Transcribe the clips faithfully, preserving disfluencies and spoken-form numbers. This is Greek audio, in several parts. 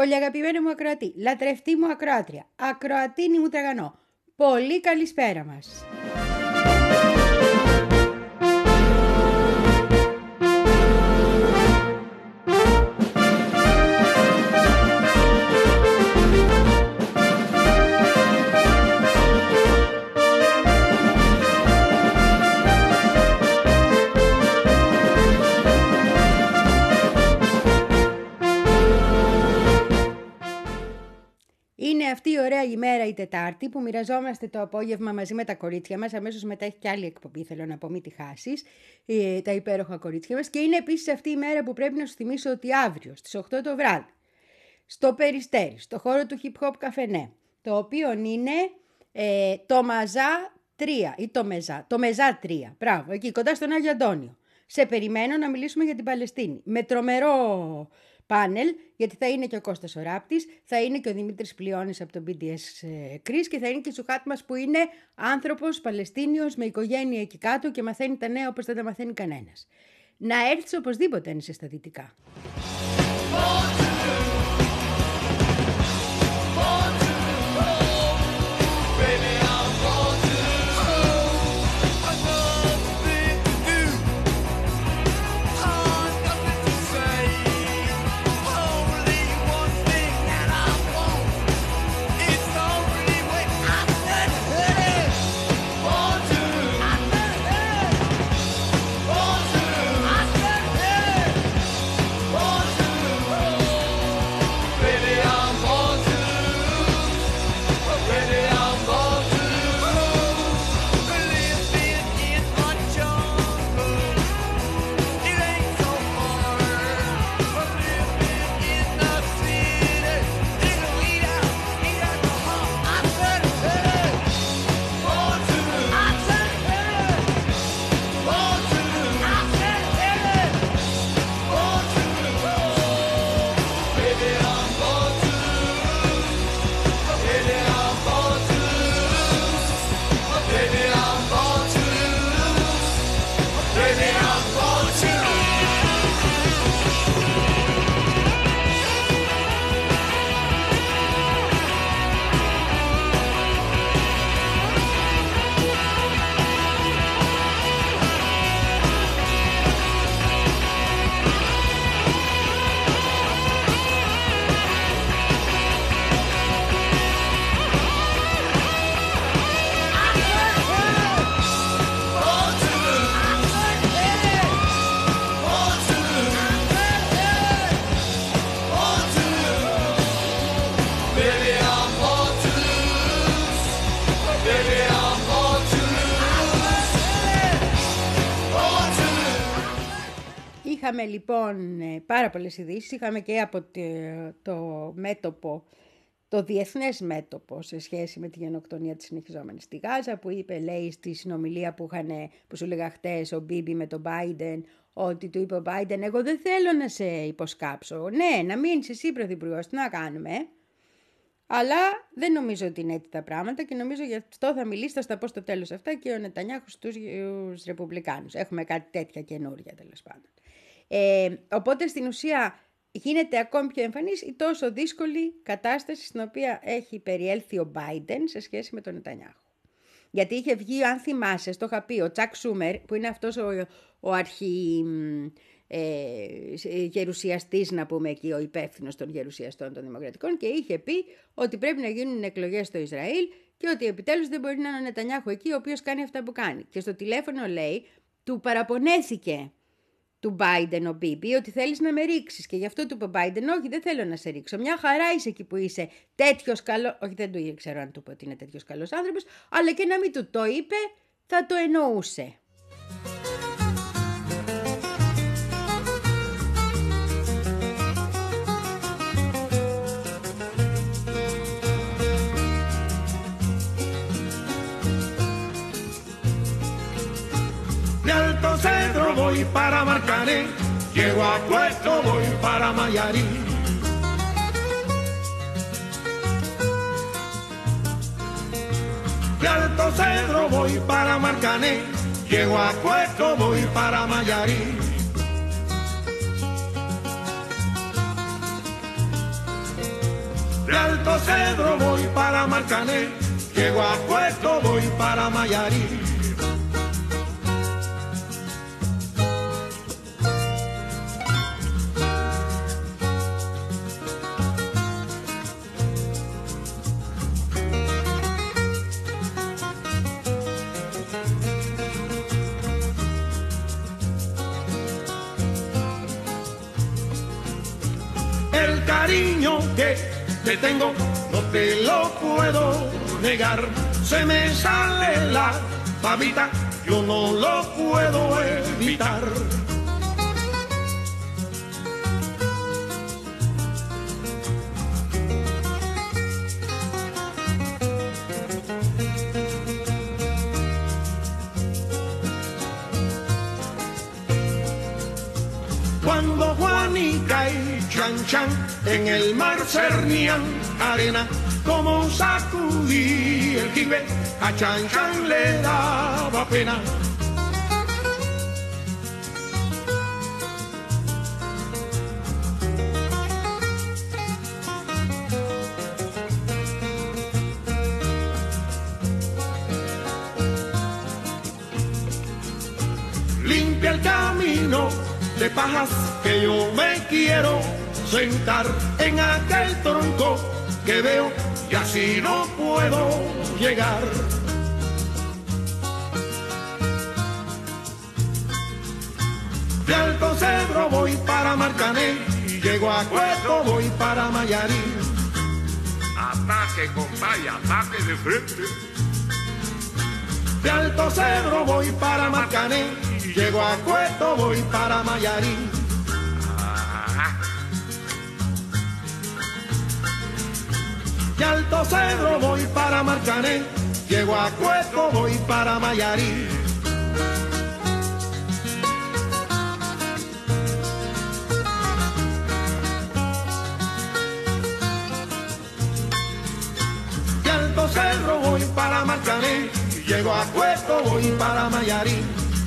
Πολύ αγαπημένο μου ακροατή, λατρευτή μου ακροάτρια, ακροατίνη μου τραγανό, πολύ καλησπέρα μας. Είναι αυτή η ωραία ημέρα η Τετάρτη που μοιραζόμαστε το απόγευμα μαζί με τα κορίτσια μας. Αμέσως μετά έχει και άλλη εκπομπή, θέλω να πω, μην τη χάσεις, ε, τα υπέροχα κορίτσια μας. Και είναι επίσης αυτή η μέρα που πρέπει να σου θυμίσω ότι αύριο στις οκτώ το βράδυ, στο Περιστέρι, στο χώρο του Hip Hop Καφενέ, το οποίο είναι ε, το Μαζά τρία ή το Μεζά, το Μεζά τρία, μπράβο, εκεί κοντά στον Άγιο Αντώνιο. Σε περιμένω να μιλήσουμε για την Παλαιστίνη. Με τρομερό πάνελ, γιατί θα είναι και ο Κώστας ο Ράπτης, θα είναι και ο Δημήτρης Πλειώνης από το μπι ντι ες Chris και θα είναι και η Σουχάτ μας που είναι άνθρωπος Παλαιστίνιος με οικογένεια εκεί κάτω και μαθαίνει τα νέα όπως δεν τα μαθαίνει κανένας. Να έρθεις οπωσδήποτε αν είσαι στα δυτικά. Είχαμε λοιπόν πάρα πολλές ειδήσεις, είχαμε και από το, το μέτωπο, το διεθνές μέτωπο σε σχέση με τη γενοκτονία της συνεχιζόμενης στη Γάζα, που είπε, λέει, στη συνομιλία που, είχαν, που σου λέγα χτες ο Μπίμπι με τον Biden, ότι του είπε ο Biden, εγώ δεν θέλω να σε υποσκάψω, ναι, να μείνεις εσύ πρωθυπουργός, τι να κάνουμε, αλλά δεν νομίζω ότι είναι έτσι τα πράγματα και νομίζω γι' αυτό θα μιλήσει, θα στα πω στο τέλος αυτά και ο Νετανιάχου στους Ρεπουμπλικάνους. Έχουμε κάτι τέτοια καινούρια τέλος πάντων. Ε, οπότε στην ουσία γίνεται ακόμη πιο εμφανής η τόσο δύσκολη κατάσταση στην οποία έχει περιέλθει ο Biden σε σχέση με τον Νετανιάχου. Γιατί είχε βγει, αν θυμάσαι, το είχα πει, ο Τσακ Σούμερ, που είναι αυτός ο, ο αρχι... Ε, γερουσιαστής, να πούμε εκεί, ο υπεύθυνος των γερουσιαστών των Δημοκρατικών, και είχε πει ότι πρέπει να γίνουν εκλογές στο Ισραήλ και ότι επιτέλους δεν μπορεί να είναι ο Νετανιάχου εκεί, ο οποίος κάνει αυτά που κάνει. Και στο τηλέφωνο, λέει, του παραπονέθηκε του Biden ο Μπίμπι ότι θέλεις να με ρίξεις, και γι' αυτό του είπε ο Biden, όχι, δεν θέλω να σε ρίξω, μια χαρά είσαι εκεί που είσαι, τέτοιος καλό, όχι, δεν του ξέρω αν του είπε ότι είναι τέτοιος καλός άνθρωπος, αλλά και να μην του το είπε θα το εννοούσε. De Alto Cedro voy para Marcané, llego a Puerto, voy para Mayarí. De Alto Cedro voy para Marcané, llego a Puerto, voy para Mayarí. De Alto Cedro voy para Marcané, llego a Puerto, voy para Mayarí. El cariño que te tengo no te lo puedo negar, se me sale la babita, yo no lo puedo evitar. Cuando Juanica y Chan Chan en el mar cernían arena, como sacudí el jibe, a Chan Chan le daba pena. Limpia el camino de pajas que yo me quiero sentar en aquel tronco que veo y así no puedo llegar. De Alto Cedro voy para Marcané, y llego a Cueto, voy para Mayarí. Ataque, compadre, ataque de frente. De Alto Cedro voy para Marcané, y llego a Cueto, voy para Mayarí. De Alto Cedro voy para Marcané, llego a Cueto, voy para Mayarí. De Alto Cedro voy para Marcané, llego a Cueto, voy para Mayarí.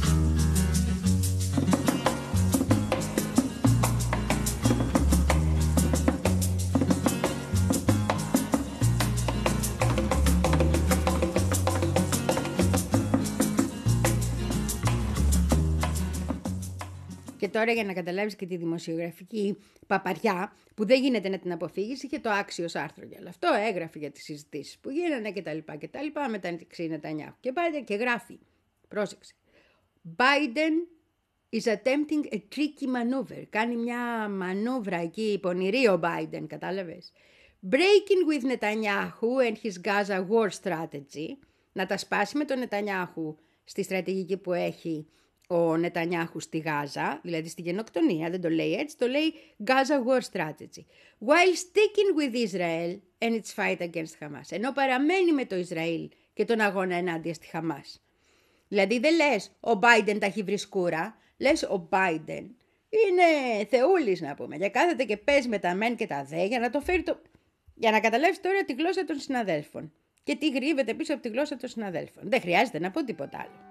Και τώρα για να καταλάβεις και τη δημοσιογραφική παπαριά που δεν γίνεται να την αποφύγεις, είχε το άξιος άρθρο για όλο αυτό, έγραφε για τις συζητήσεις που γίνανε κτλ. κτλ. Μεταξύ Νετανιάχου και Biden και γράφει, πρόσεξε, Biden is attempting a tricky maneuver. Κάνει μια μανούβρα εκεί, πονηρή ο Biden, κατάλαβες. Breaking with Netanyahu and his Gaza war strategy. Να τα σπάσει με τον Νετανιάχου στη στρατηγική που έχει ο Νετανιάχου στη Γάζα, δηλαδή στη γενοκτονία, δεν το λέει έτσι, το λέει Gaza war strategy. While sticking with Israel and its fight against Hamas. Ενώ παραμένει με το Ισραήλ και τον αγώνα ενάντια στη Χαμάς. Δηλαδή δεν λες ο Biden τα έχει βρει σκούρα, λες ο Biden είναι θεούλης να πούμε και κάθεται και παίζει με τα μεν και τα δε για να το φέρει το... για να καταλάβεις τώρα τη γλώσσα των συναδέλφων και τι γρύβεται πίσω από τη γλώσσα των συναδέλφων. Δεν χρειάζεται να πω τίποτα άλλο.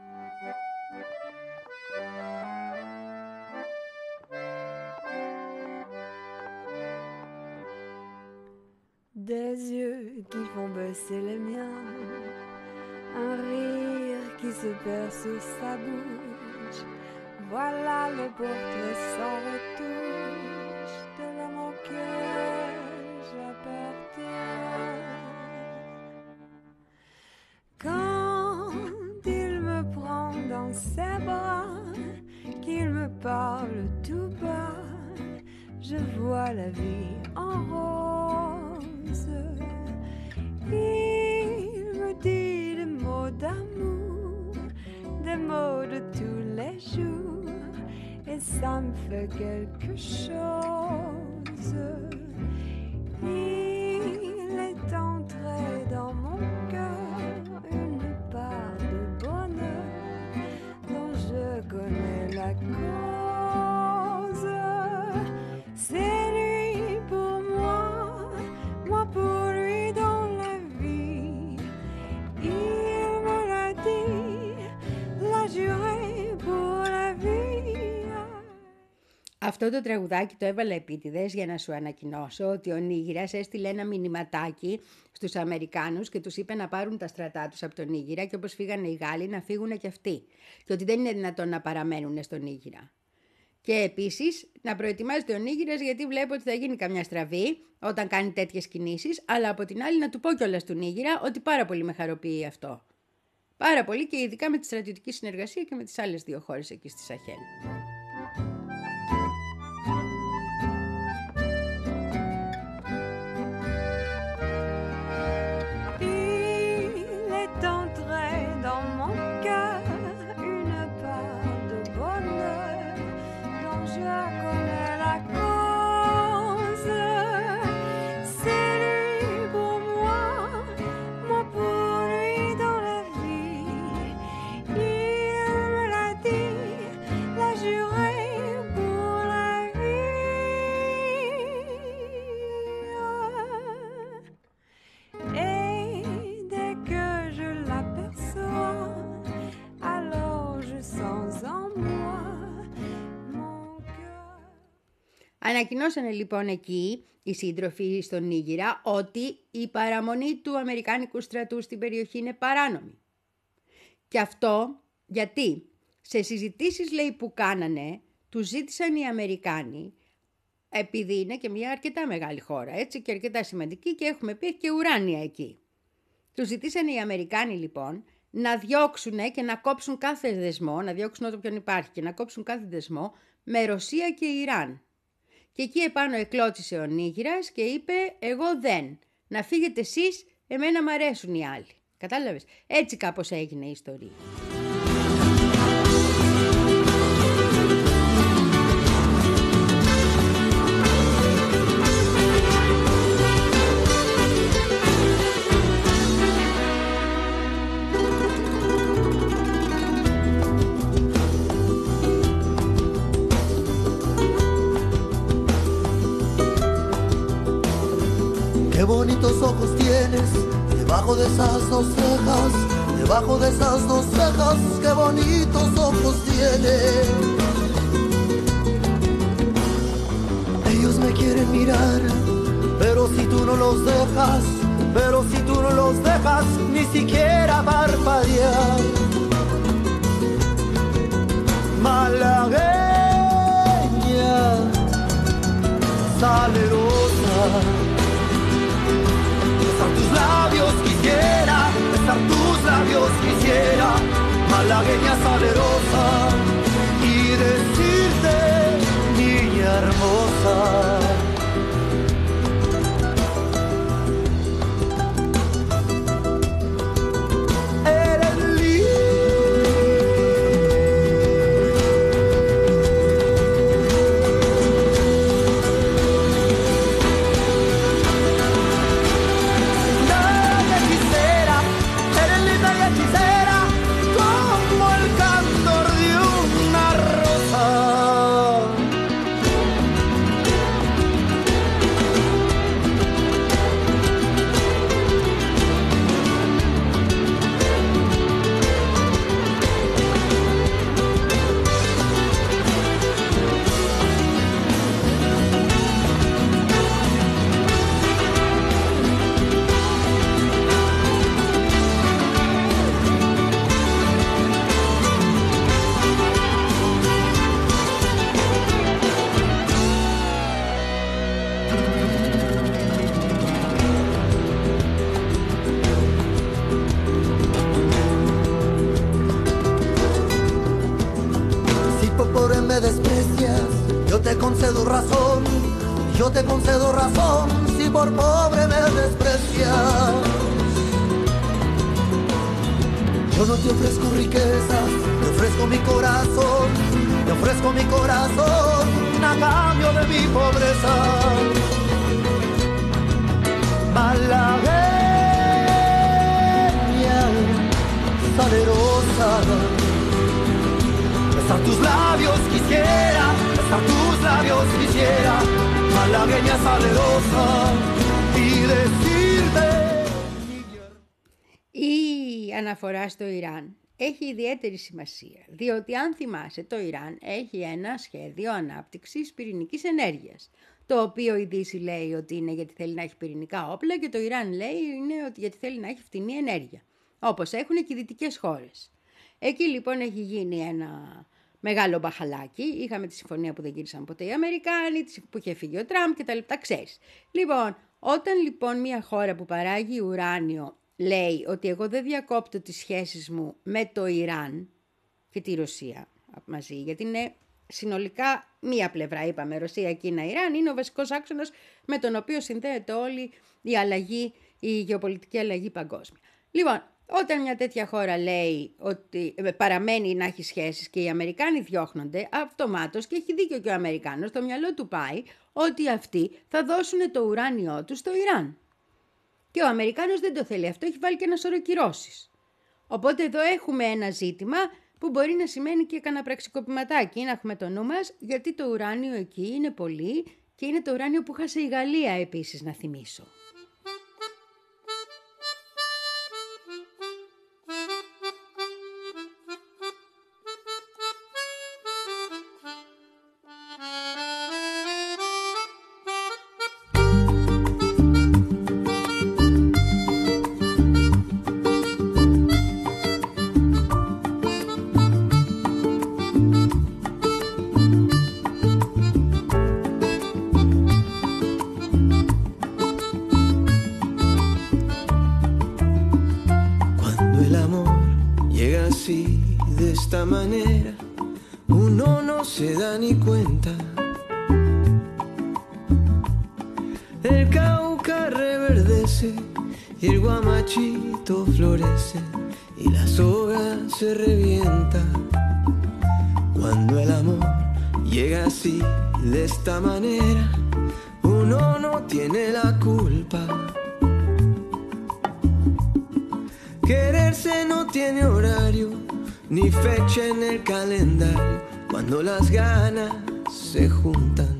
Des yeux qui font baisser les miens, un rire qui se perd sur sa bouche. Voilà le portrait sans retouche de l'homme auquel j'appartiens. Quand il me prend dans ses bras, qu'il me parle tout bas, je vois la vie en rose. Il me dit des mots d'amour, des mots de tous les jours, et ça me fait quelque chose. Il est entré dans mon cœur une part de bonheur dont je connais la cause. C'est lui pour moi, moi pour lui dans la vie. Il me l'a dit, l'a juré pour la vie. Αυτό το τραγουδάκι το έβαλα επίτηδες για να σου ανακοινώσω ότι ο Νίγηρας έστειλε ένα μηνυματάκι στους Αμερικάνους και τους είπε να πάρουν τα στρατά τους από τον Νίγηρα και όπως φύγανε οι Γάλλοι να φύγουν και αυτοί. Και ότι δεν είναι δυνατόν να παραμένουν στον Νίγηρα. Και επίσης να προετοιμάζεται ο Νίγηρας γιατί βλέπω ότι θα γίνει καμιά στραβή όταν κάνει τέτοιες κινήσεις, αλλά από την άλλη να του πω κιόλας του Νίγηρα ότι πάρα πολύ με χαροποιεί αυτό. Πάρα πολύ και ειδικά με τη στρατιωτική συνεργασία και με τις άλλες δύο χώρες εκεί στη Σαχέλ. Ανακοινώσανε λοιπόν εκεί οι σύντροφοι στον Νίγηρα ότι η παραμονή του Αμερικάνικου στρατού στην περιοχή είναι παράνομη. Και αυτό γιατί σε συζητήσεις λέει που κάνανε τους ζήτησαν οι Αμερικάνοι, επειδή είναι και μια αρκετά μεγάλη χώρα έτσι και αρκετά σημαντική και έχουμε πει και ουράνια εκεί. Τους ζητήσαν οι Αμερικάνοι λοιπόν να διώξουν και να κόψουν κάθε δεσμό, να διώξουν ό,τι ποιον υπάρχει και να κόψουν κάθε δεσμό με Ρωσία και Ιράν. Και εκεί επάνω εκλώτσισε ο Νίγηρας και είπε εγώ δεν, να φύγετε εσείς, εμένα μ' αρέσουν οι άλλοι. Κατάλαβες, έτσι κάπως έγινε η ιστορία. Qué bonitos ojos tienes, debajo de esas dos cejas, debajo de esas dos cejas, qué bonitos ojos tienes. Ellos me quieren mirar, pero si tú no los dejas, pero si tú no los dejas, ni siquiera parpadear. Malagueña, salerosa, besar tus labios quisiera, besar tus labios quisiera, malagueña salerosa, y decirte, niña hermosa. Concedo razón, yo te concedo razón, si por pobre me desprecias. Yo no te ofrezco riquezas, te ofrezco mi corazón, te ofrezco mi corazón a cambio de mi pobreza. Malagueña, salerosa, besar tus labios quisiera, besar tus labios quisiera, malagueña salerosa, y decirte. Η αναφορά στο Ιράν έχει ιδιαίτερη σημασία, διότι αν θυμάσαι το Ιράν έχει ένα σχέδιο ανάπτυξης πυρηνικής ενέργειας, το οποίο η Δύση λέει ότι είναι γιατί θέλει να έχει πυρηνικά όπλα και το Ιράν λέει είναι ότι γιατί θέλει να έχει φτηνή ενέργεια, όπως έχουν και οι δυτικές χώρες. Εκεί λοιπόν έχει γίνει ένα μεγάλο μπαχαλάκι, είχαμε τη συμφωνία που δεν γύρισαν ποτέ οι Αμερικάνοι, που είχε φύγει ο Τραμπ και τα λεπτά, ξέρεις. Λοιπόν, όταν λοιπόν μια χώρα που παράγει ουράνιο λέει ότι εγώ δεν διακόπτω τις σχέσεις μου με το Ιράν και τη Ρωσία μαζί, γιατί είναι συνολικά μία πλευρά, είπαμε, Ρωσία, Κίνα, Ιράν, είναι ο βασικός άξονας με τον οποίο συνδέεται όλη η αλλαγή, η γεωπολιτική αλλαγή παγκόσμια. Λοιπόν, όταν μια τέτοια χώρα λέει ότι παραμένει να έχει σχέσεις και οι Αμερικάνοι διώχνονται, αυτομάτως, και έχει δίκιο και ο Αμερικάνος, στο μυαλό του πάει ότι αυτοί θα δώσουν το ουράνιό τους στο Ιράν. Και ο Αμερικάνος δεν το θέλει αυτό, έχει βάλει και ένα σωρό κυρώσεις. Οπότε εδώ έχουμε ένα ζήτημα που μπορεί να σημαίνει και κανένα πραξικοπηματάκι, να έχουμε το νου μας, γιατί το ουράνιο εκεί είναι πολύ και είναι το ουράνιο που χάσε η Γαλλία επίσης, να θυμίσω. Florece y la soga se revienta. Cuando el amor llega así, de esta manera, uno no tiene la culpa. Quererse no tiene horario, ni fecha en el calendario, cuando las ganas se juntan.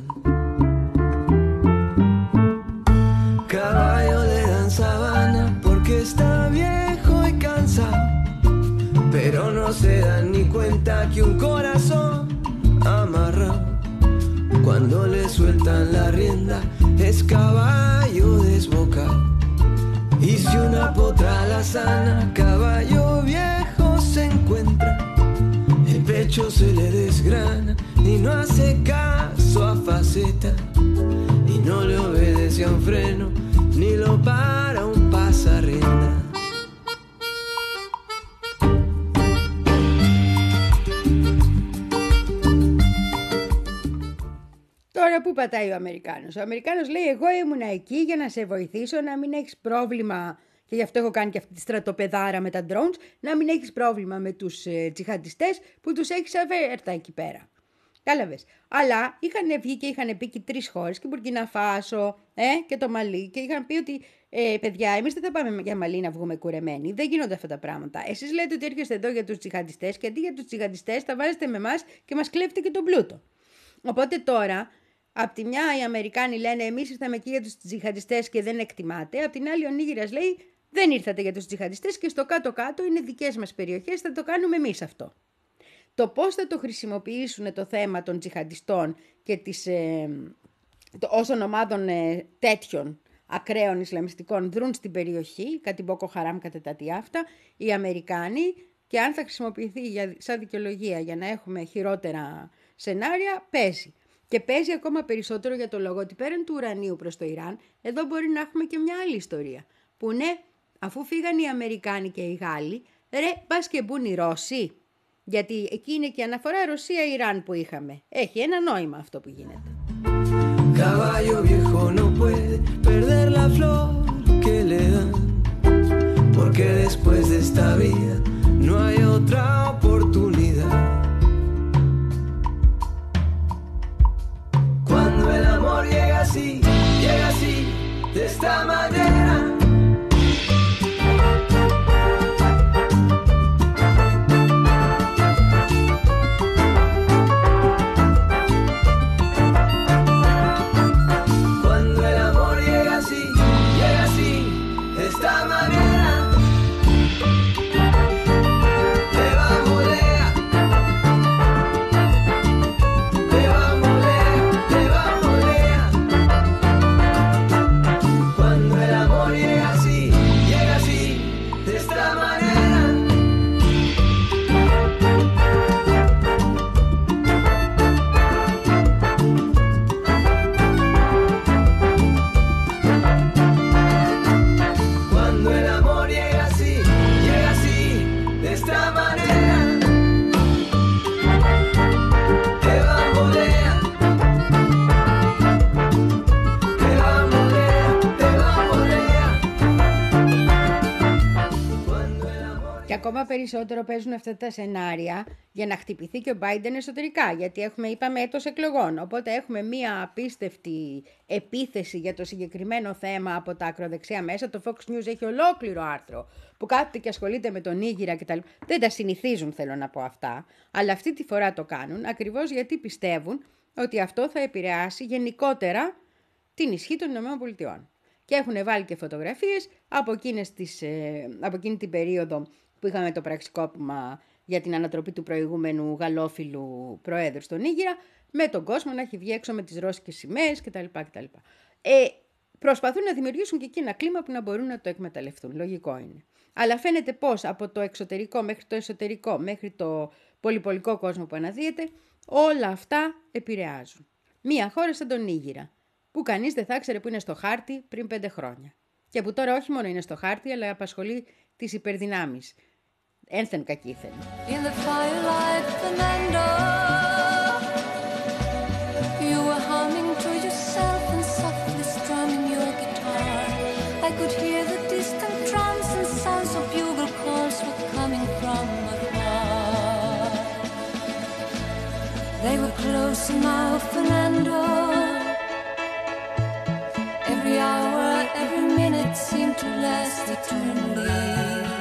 Caballo le dan sabana porque está viejo y cansado, pero no se dan ni cuenta que un corazón amarrado, cuando le sueltan la rienda, es caballo desbocado. Y si una potra la sana, caballo viejo se encuentra, el pecho se le desgrana y no hace caso a faceta, y no le obedece a un freno, ni lo para un pasarrienda. Τώρα πού πατάει ο Αμερικάνος? Ο Αμερικάνος λέει εγώ ήμουνα εκεί για να σε βοηθήσω να μην έχεις πρόβλημα, και γι' αυτό έχω κάνει και αυτή τη στρατοπεδάρα με τα drones, να μην έχεις πρόβλημα με τους ε, τζιχαντιστές που τους έχεις αβέρτα εκεί πέρα. Κάλαβες. Αλλά είχαν βγει και είχαν πει και τρεις χώρες, και η Μπουρκίνα Φάσο ε, και το Μαλί, και είχαν πει ότι ε, παιδιά, εμείς δεν θα πάμε για Μαλί να βγούμε κουρεμένοι. Δεν γίνονται αυτά τα πράγματα. Εσείς λέτε ότι έρχεστε εδώ για τους τζιχαντιστές, και αντί για τους τζιχαντιστές θα βάζετε με εμάς και μας κλέβετε και τον πλούτο. Οπότε τώρα, απ' τη μια οι Αμερικάνοι λένε εμείς ήρθαμε εκεί για τους τζιχαντιστές και δεν εκτιμάτε. Απ' την άλλη ο Νίγηρας λέει δεν ήρθατε για τους τζιχαντιστές και στο κάτω-κάτω είναι δικές μας περιοχές, θα το κάνουμε εμείς αυτό. Το πώς θα το χρησιμοποιήσουν το θέμα των τζιχαντιστών και της, ε, το, όσων ομάδων ε, τέτοιων ακραίων Ισλαμιστικών δρούν στην περιοχή, κάτι Μπόκο Χαράμ, κατά τα τι αυτά, οι Αμερικάνοι, και αν θα χρησιμοποιηθεί για, σαν δικαιολογία για να έχουμε χειρότερα σενάρια, παίζει. Και παίζει ακόμα περισσότερο για το λόγο ότι πέραν του ουρανίου προς το Ιράν, εδώ μπορεί να έχουμε και μια άλλη ιστορία. Που ναι, αφού φύγαν οι Αμερικάνοι και οι Γάλλοι, ρε, πας και μπουν οι Ρώσοι. Γιατί εκεί είναι και αναφορά Ρωσία-Ιράν που είχαμε. Έχει ένα νόημα αυτό που γίνεται. Caballo viejo no puede perder la flor que le dan, porque después de esta vida no hay otra oportunidad. Cuando el amor llega así, llega así, de esta manera. De ακόμα περισσότερο παίζουν αυτά τα σενάρια για να χτυπηθεί και ο Biden εσωτερικά, γιατί έχουμε, είπαμε, έτος εκλογών, οπότε έχουμε μία απίστευτη επίθεση για το συγκεκριμένο θέμα από τα ακροδεξιά μέσα. Το Fox News έχει ολόκληρο άρθρο που κάθεται και ασχολείται με τον Νίγηρα κτλ. Δεν τα συνηθίζουν, θέλω να πω αυτά, αλλά αυτή τη φορά το κάνουν ακριβώς γιατί πιστεύουν ότι αυτό θα επηρεάσει γενικότερα την ισχύ των ΗΠΑ. Και έχουν βάλει και φωτογραφίες από, τις, ε, από εκείνη την περίοδο που είχαμε το πραξικόπημα για την ανατροπή του προηγούμενου γαλλόφιλου προέδρου στον Νίγηρα, με τον κόσμο να έχει βγει έξω με τις ρώσικες σημαίες κτλ. κτλ. Ε, προσπαθούν να δημιουργήσουν και εκεί ένα κλίμα που να μπορούν να το εκμεταλλευτούν. Λογικό είναι. Αλλά φαίνεται πως από το εξωτερικό μέχρι το εσωτερικό, μέχρι το πολυπολικό κόσμο που αναδύεται, όλα αυτά επηρεάζουν. Μία χώρα σαν τον Νίγηρα, που κανείς δεν θα ήξερε που είναι στο χάρτη πριν πέντε χρόνια. Και που τώρα όχι μόνο είναι στο χάρτη, αλλά απασχολεί τις υπερδυνάμεις. Ένθεν κακήθεν. In the firelight, Fernando, you were humming to yourself and softly strumming your guitar. I could hear the distant drums and sounds of bugle calls were coming from afar. They were closer now, Fernando. Every hour, every minute seemed to last eternally.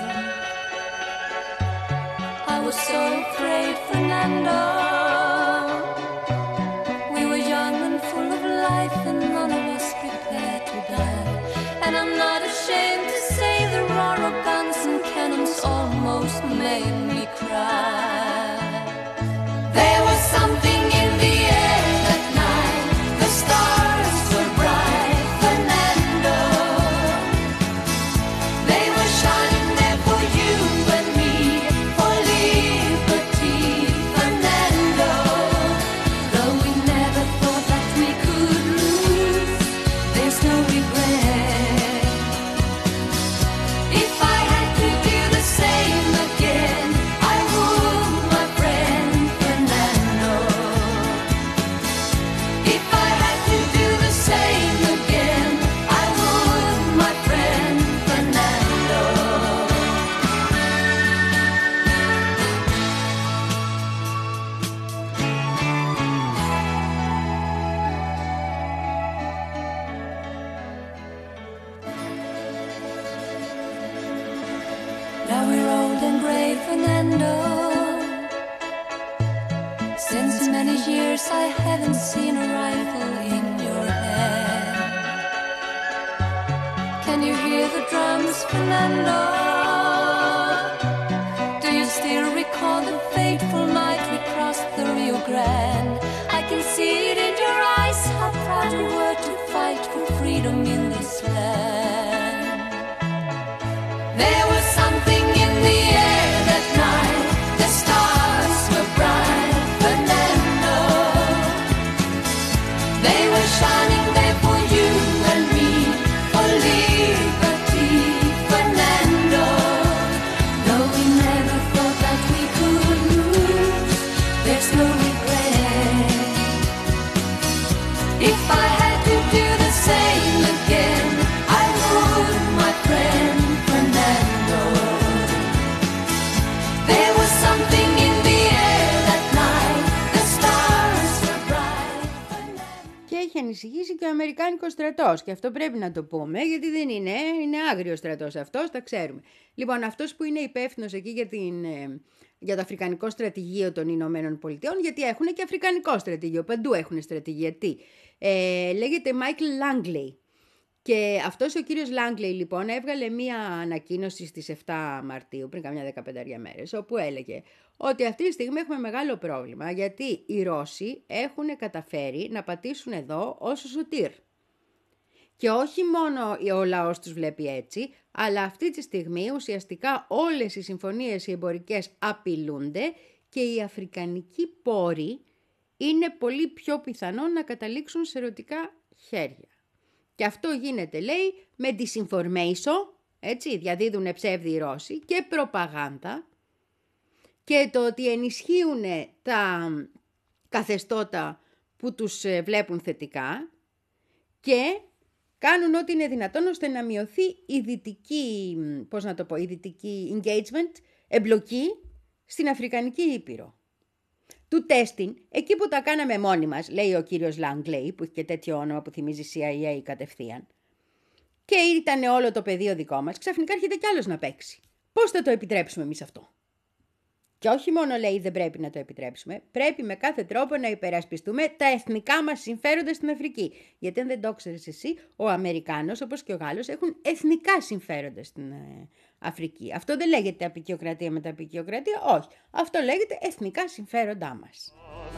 I was so afraid, Fernando. We were young and full of life and none of us prepared to die. And I'm not ashamed to say the roar of guns and cannons almost made me cry. There was something in the air that night. The stars were bright, Fernando. They were shining there for you and me, for liberty, Fernando. Though we never thought that we could lose, there's no regret. If I had to do the same again, I would, my friend Fernando. If I had to do the same again, I would, my friend Fernando. Now we're old and gray, Fernando. Since many years I haven't seen a rifle in your hand. Can you hear the drums, Fernando? Do you still recall the fateful night we crossed the Rio Grande? I can see it in your eyes, how proud you were to fight for freedom in this land. There was something in the air that night. The stars were bright, Fernando. They were shining there for you and me, for liberty, Fernando. Though we never thought that we could lose, there's no regret. If I had to do the same again, I would, my friend Fernando. There was something in the air that night. The stars were bright, Fernando. Και έχει ανησυχήσει και ο Αμερικάνικος στρατός. Και αυτό πρέπει να το πούμε, γιατί δεν είναι, είναι άγριος στρατός αυτός, τα ξέρουμε. Λοιπόν, αυτός που είναι υπεύθυνος εκεί για, την, ε, για το Αφρικανικό Στρατηγείο των Ηνωμένων Πολιτειών, γιατί έχουν και Αφρικανικό στρατηγείο, παντού έχουν στρατηγία. Τι, ε, λέγεται Michael Langley. Και αυτός ο κύριος Langley λοιπόν έβγαλε μία ανακοίνωση στις εφτά Μαρτίου, πριν καμιά δεκαπέντε μέρες, όπου έλεγε ότι αυτή τη στιγμή έχουμε μεγάλο πρόβλημα, γιατί οι Ρώσοι έχουν καταφέρει να πατήσουν εδώ ως ο σωτήρ. Και όχι μόνο ο λαός τους βλέπει έτσι, αλλά αυτή τη στιγμή ουσιαστικά όλες οι συμφωνίες οι εμπορικές απειλούνται και οι αφρικανικοί πόροι είναι πολύ πιο πιθανό να καταλήξουν σε ερωτικά χέρια. Και αυτό γίνεται, λέει, με disinformation, έτσι, διαδίδουν ψεύδι οι Ρώσοι, και προπαγάνδα, και το ότι ενισχύουν τα καθεστώτα που τους βλέπουν θετικά και κάνουν ό,τι είναι δυνατόν ώστε να μειωθεί η δυτική, πώς να το πω, η δυτική engagement, εμπλοκή στην Αφρικανική Ήπειρο. Του τέστην, εκεί που τα κάναμε μόνοι μας, λέει ο κύριος Λάγκλεϊ, που έχει και τέτοιο όνομα που θυμίζει σι άι έι κατευθείαν, και ήταν όλο το πεδίο δικό μας, ξαφνικά έρχεται κι άλλος να παίξει. Πώς θα το επιτρέψουμε εμείς αυτό? Και όχι μόνο λέει δεν πρέπει να το επιτρέψουμε, πρέπει με κάθε τρόπο να υπερασπιστούμε τα εθνικά μας συμφέροντα στην Αφρική. Γιατί αν δεν το ξέρεις εσύ, ο Αμερικάνος όπως και ο Γάλλος έχουν εθνικά συμφέροντα στην ε, Αφρική. Αυτό δεν λέγεται απικιοκρατία με τα απικιοκρατία, όχι. Αυτό λέγεται εθνικά συμφέροντά μας.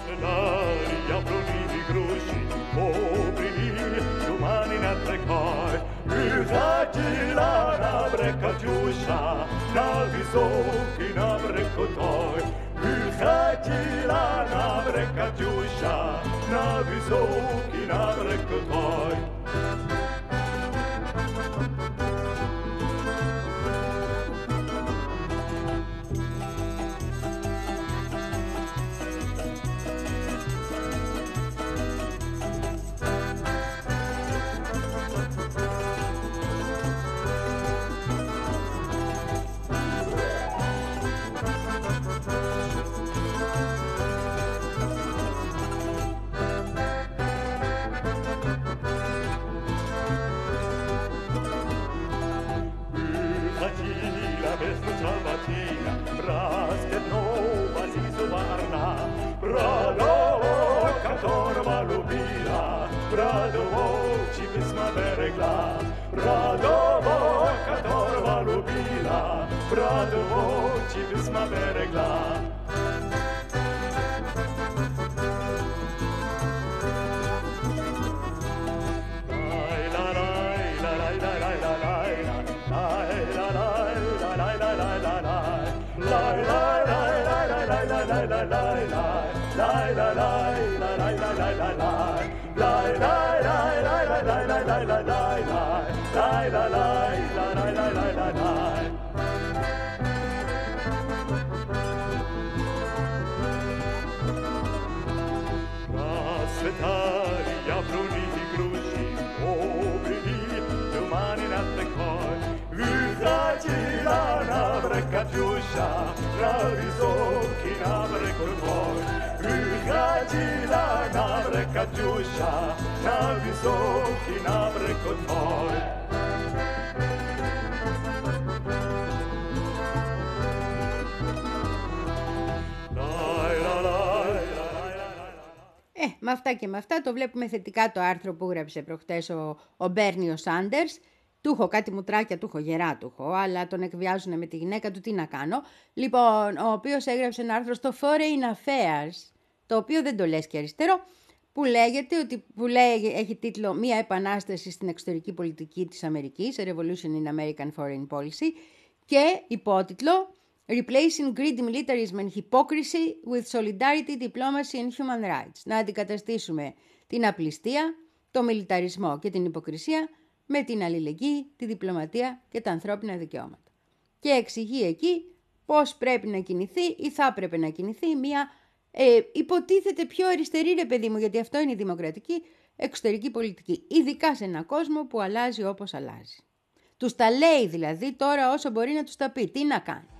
Ε, με αυτά και με αυτά το βλέπουμε θετικά το άρθρο που έγραψε προχτές ο, ο Μπέρνι ο Σάντερς. Του έχω κάτι μουτράκια, του έχω γερά, του έχω, αλλά τον εκβιάζουν με τη γυναίκα του, τι να κάνω. Λοιπόν, ο οποίος έγραψε ένα άρθρο στο Foreign Affairs, το οποίο δεν το λες και αριστερό, που λέγεται ότι που λέει, έχει τίτλο «Μία επανάσταση στην εξωτερική πολιτική της Αμερικής, A Revolution in American Foreign Policy», και υπότιτλο «Replacing Greedy Militarism and Hypocrisy with Solidarity, Diplomacy and Human Rights». Να αντικαταστήσουμε την απληστία, το μιλιταρισμό και την υποκρισία με την αλληλεγγύη, τη διπλωματία και τα ανθρώπινα δικαιώματα. Και εξηγεί εκεί πώς πρέπει να κινηθεί ή θα έπρεπε να κινηθεί μια ε, υποτίθεται πιο αριστερή, ρε παιδί μου, γιατί αυτό είναι η δημοκρατική εξωτερική πολιτική, ειδικά σε έναν κόσμο που αλλάζει όπως αλλάζει. Τους τα λέει δηλαδή τώρα όσο μπορεί να τους τα πει. Τι να κάνει.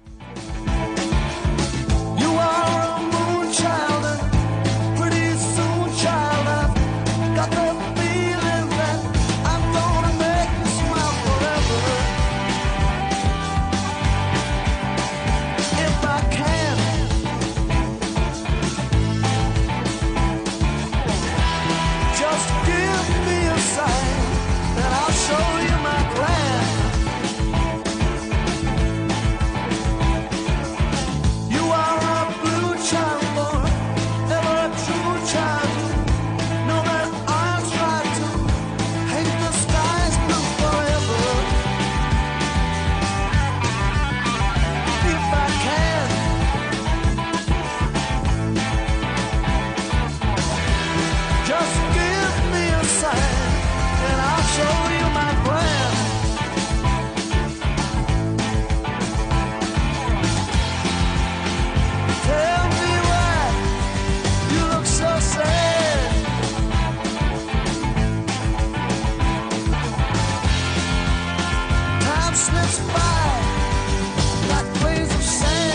You are a moon child, pretty soon child, got the feeling that I'm gonna make you smile forever. If I can, just give me a sign and I'll show you my plan. You are a blue child born, never a true child. Know that I'll try to paint the skies blue forever. If I can, just give me a sign and I'll show you my plan. Tell me why you look so sad. Time slips by like grains of sand.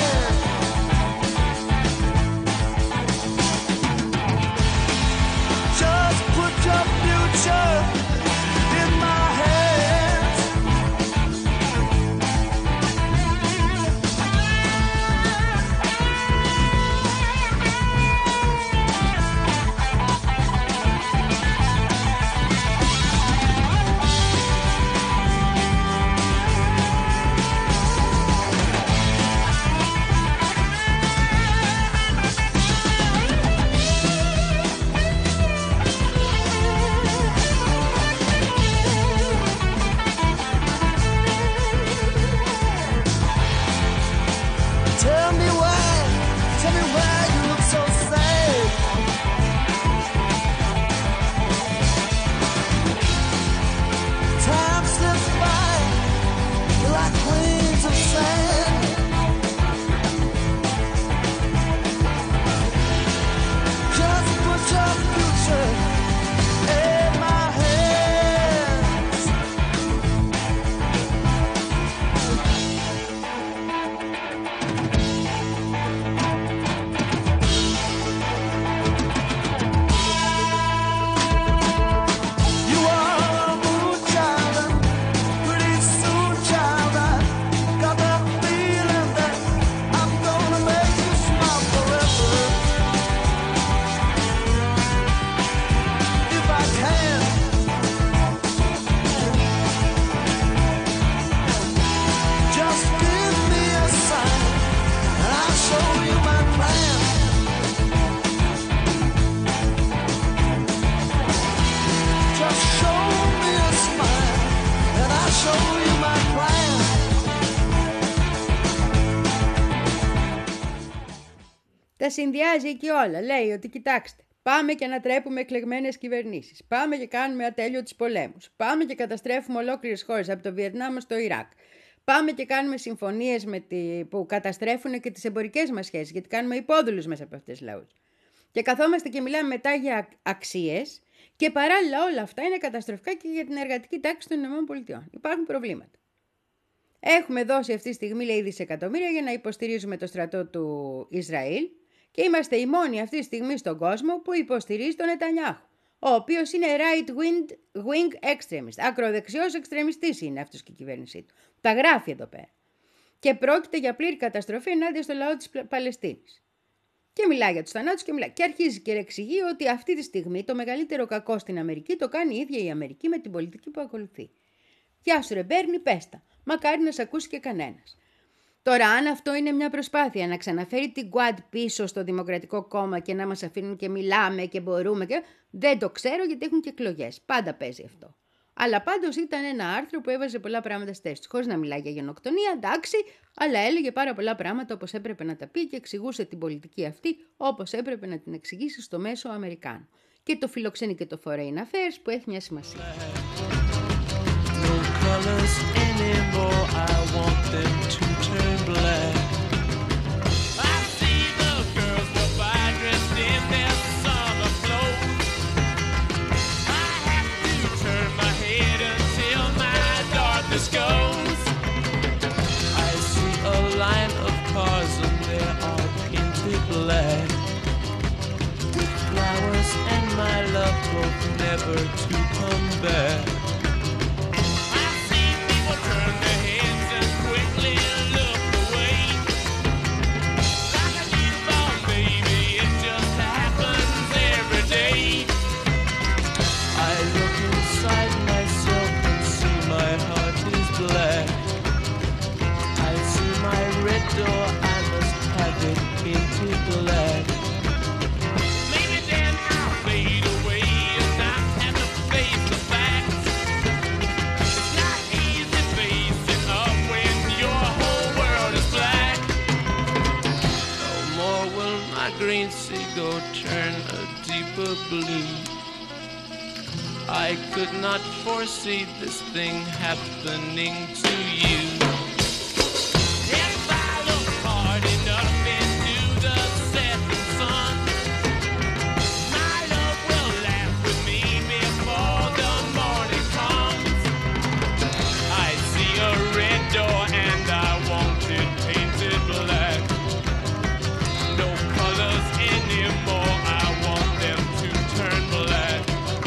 Τα συνδυάζει εκεί όλα. Λέει ότι κοιτάξτε, πάμε και ανατρέπουμε εκλεγμένες κυβερνήσεις. Πάμε και κάνουμε ατέλειωτους πολέμους. Πάμε και καταστρέφουμε ολόκληρες χώρες από το Βιετνάμ στο Ιράκ. Πάμε και κάνουμε συμφωνίες με τη... που καταστρέφουν και τις εμπορικές μας σχέσεις, γιατί κάνουμε υπόδουλους μέσα από αυτές τις λαούς. Και καθόμαστε και μιλάμε μετά για αξίες και παράλληλα όλα αυτά είναι καταστροφικά και για την εργατική τάξη των ΗΠΑ. Υπάρχουν προβλήματα. Έχουμε δώσει αυτή τη στιγμή, λέει, δισεκατομμύρια για να υποστηρίζουμε το στρατό του Ισραήλ και είμαστε οι μόνοι αυτή τη στιγμή στον κόσμο που υποστηρίζει τον Νετανιάχου, ο οποίος είναι right-wing wing extremist, ακροδεξιός εξτρεμιστής είναι αυτός και η κυβέρνησή του. Τα γράφει εδώ πέρα. Και πρόκειται για πλήρη καταστροφή ενάντια στο λαό της Παλαιστίνης. Και μιλάει για τους θανάτους και μιλάει. Και αρχίζει και εξηγεί ότι αυτή τη στιγμή το μεγαλύτερο κακό στην Αμερική το κάνει η ίδια η Αμερική με την πολιτική που ακολουθεί. Γεια σου ρε Μπέρνι, πέστα. Μακάρι να σε ακούσει και κανένας. Τώρα, αν αυτό είναι μια προσπάθεια να ξαναφέρει την Γκουάντ πίσω στο Δημοκρατικό Κόμμα και να μας αφήνουν και μιλάμε και μπορούμε και... Δεν το ξέρω γιατί έχουν και εκλογές. Πάντα παίζει αυτό. Αλλά πάντως ήταν ένα άρθρο που έβαζε πολλά πράγματα στη θέση του. Χωρίς να μιλάει για γενοκτονία, εντάξει, αλλά έλεγε πάρα πολλά πράγματα όπως έπρεπε να τα πει και εξηγούσε την πολιτική αυτή όπως έπρεπε να την εξηγήσει στο μέσο Αμερικάνο. Και το φιλοξενεί και το Foreign Affairs που έχει μια σημασία. Goes. I see a line of cars and they are painted black with flowers and my love hope never to come back. I see people turn their heads and quickly look away. Like a newborn baby, it just happens every day. I look inside myself and see my heart black. I see my red door, I must have it painted black. Maybe then I'll fade away and not have to face the facts. It's not easy facing up when your whole world is black. No more will my green seagull turn a deeper blue. I could not foresee this thing happening to you. If I look hard enough into the setting sun, my love will laugh with me before the morning comes. I see a red door and I want it painted black. No colors anymore, I want them to turn black.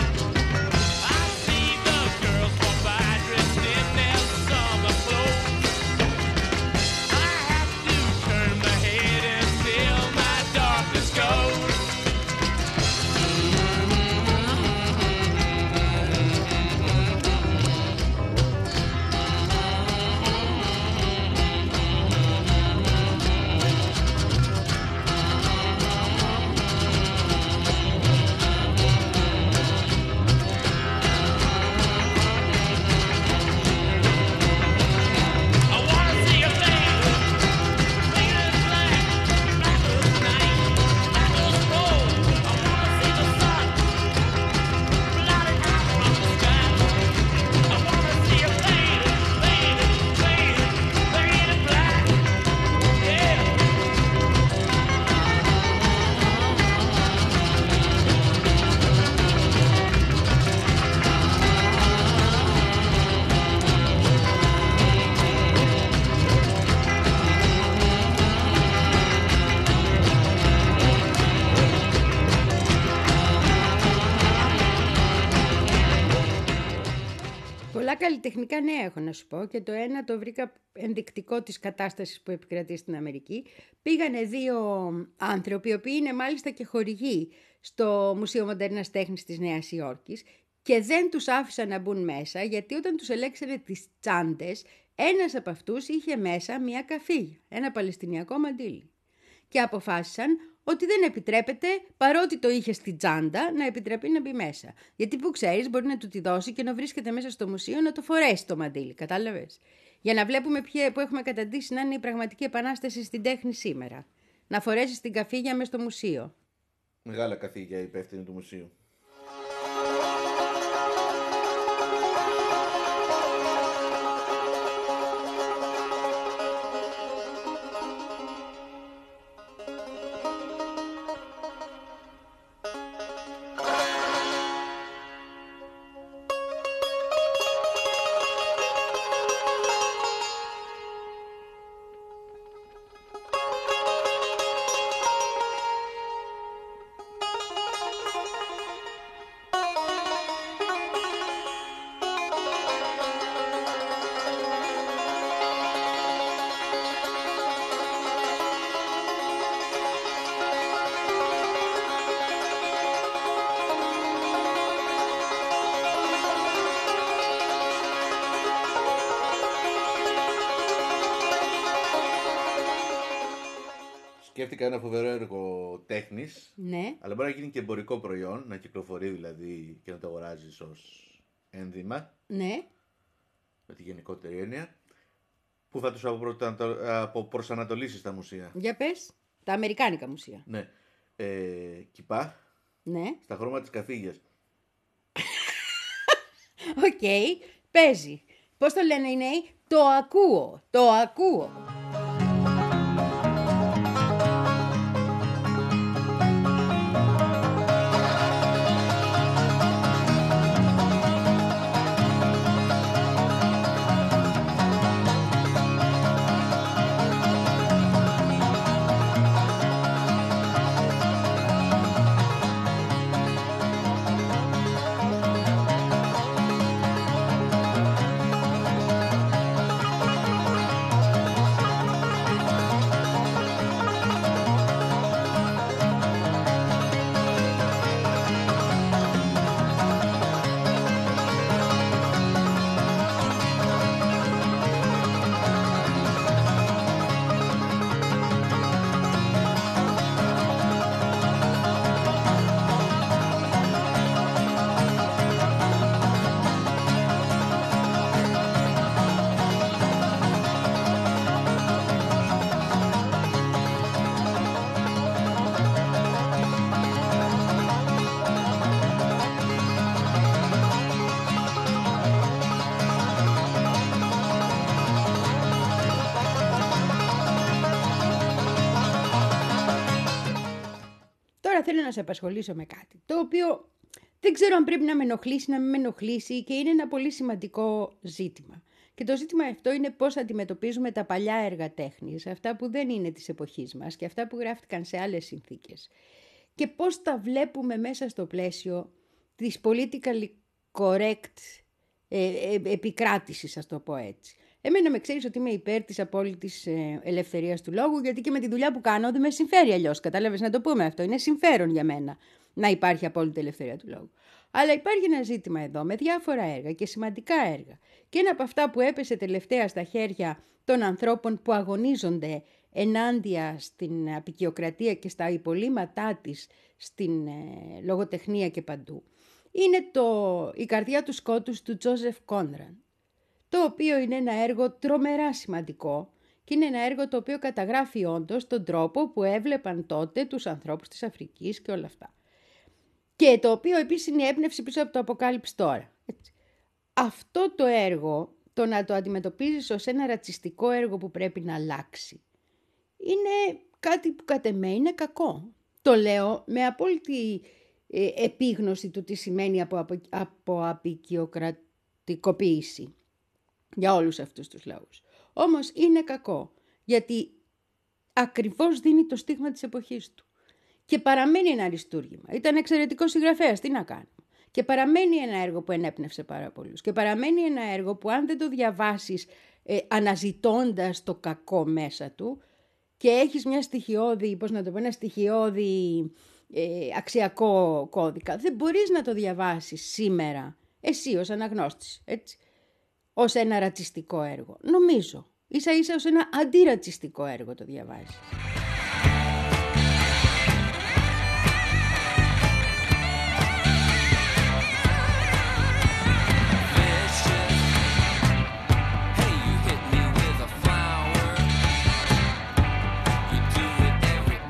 Καλλιτεχνικά νέα έχω να σου πω και το ένα το βρήκα ενδεικτικό της κατάστασης που επικρατεί στην Αμερική. Πήγανε δύο άνθρωποι, οι οποίοι είναι μάλιστα και χορηγοί στο Μουσείο Μοντέρνας Τέχνης της Νέας Υόρκης και δεν τους άφησαν να μπουν μέσα γιατί όταν τους ελέξανε τις τσάντες, ένας από αυτούς είχε μέσα μια καφίγια, ένα παλαιστινιακό μαντίλι. Και αποφάσισαν ότι δεν επιτρέπεται, παρότι το είχε στην τσάντα, να επιτρέπει να μπει μέσα. Γιατί που ξέρεις, μπορεί να του τη δώσει και να βρίσκεται μέσα στο μουσείο να το φορέσει το μαντίλι. Κατάλαβες. Για να βλέπουμε ποιο, που έχουμε καταντήσει να είναι η πραγματική επανάσταση στην τέχνη σήμερα. να φορέσεις την καφίγια μες στο μουσείο. Μεγάλα καθήκια υπεύθυνη του μουσείου. Σκέφτηκα ένα φοβερό έργο τέχνης, Ναι. αλλά μπορεί να γίνει και εμπορικό προϊόν, να κυκλοφορεί δηλαδή και να το αγοράζεις ως ένδυμα, Ναι. με τη γενικότερη έννοια, που θα τους αποπροσανατολίσει στα μουσεία. Για πες. Τα αμερικάνικα μουσεία. Ναι. Ε, κυπά, Ναι. στα χρώματα της καθήγιας. Οκ. Παίζει. Πώς το λένε οι νέοι? Το ακούω. Το ακούω. Τώρα θέλω να σε απασχολήσω με κάτι, το οποίο δεν ξέρω αν πρέπει να με ενοχλήσει, να μην με ενοχλήσει και είναι ένα πολύ σημαντικό ζήτημα. Και το ζήτημα αυτό είναι πώς αντιμετωπίζουμε τα παλιά έργα τέχνης, αυτά που δεν είναι της εποχής μας και αυτά που γράφτηκαν σε άλλες συνθήκες. Και πώς τα βλέπουμε μέσα στο πλαίσιο της politically correct ε, ε, επικράτησης, ας το πω έτσι. Εμένα με ξέρεις ότι είμαι υπέρ της απόλυτης ε, ελευθερίας του λόγου, γιατί και με τη δουλειά που κάνω δεν με συμφέρει αλλιώς. Κατάλαβες, να το πούμε αυτό. Είναι συμφέρον για μένα να υπάρχει απόλυτη ελευθερία του λόγου. Αλλά υπάρχει ένα ζήτημα εδώ με διάφορα έργα και σημαντικά έργα. Και ένα από αυτά που έπεσε τελευταία στα χέρια των ανθρώπων που αγωνίζονται ενάντια στην απικιοκρατία και στα υπολείμματά της στην ε, λογοτεχνία και παντού, είναι το «Η καρδιά του σκότους» του Τζόζεφ Κόνραντ, το οποίο είναι ένα έργο τρομερά σημαντικό και είναι ένα έργο το οποίο καταγράφει όντως τον τρόπο που έβλεπαν τότε τους ανθρώπους της Αφρικής και όλα αυτά. Και το οποίο επίσης είναι η έμπνευση πίσω από το Αποκάλυψη τώρα. Έτσι. Αυτό το έργο, το να το αντιμετωπίζεις ως ένα ρατσιστικό έργο που πρέπει να αλλάξει, είναι κάτι που κατ' εμέ είναι κακό. Το λέω με απόλυτη ε, επίγνωση του τι σημαίνει από, από, από απικιοκρατικοποίηση για όλους αυτούς τους λαούς. Όμως είναι κακό, γιατί ακριβώς δίνει το στίγμα της εποχής του. Και παραμένει ένα αριστούργημα. Ήταν εξαιρετικός συγγραφέας, τι να κάνουμε. Και παραμένει ένα έργο που ενέπνευσε πάρα πολλούς. Και παραμένει ένα έργο που αν δεν το διαβάσεις ε, αναζητώντας το κακό μέσα του και έχεις μια στοιχειώδη, πώς να το πω, ένα στοιχειώδη ε, αξιακό κώδικα, δεν μπορείς να το διαβάσεις σήμερα, εσύ ως αναγνώστης, έτσι, ως ένα ρατσιστικό έργο. Νομίζω, ίσα ίσα ως ένα αντιρατσιστικό έργο το διαβάζεις. Hey, you hit me with a flower. You do it every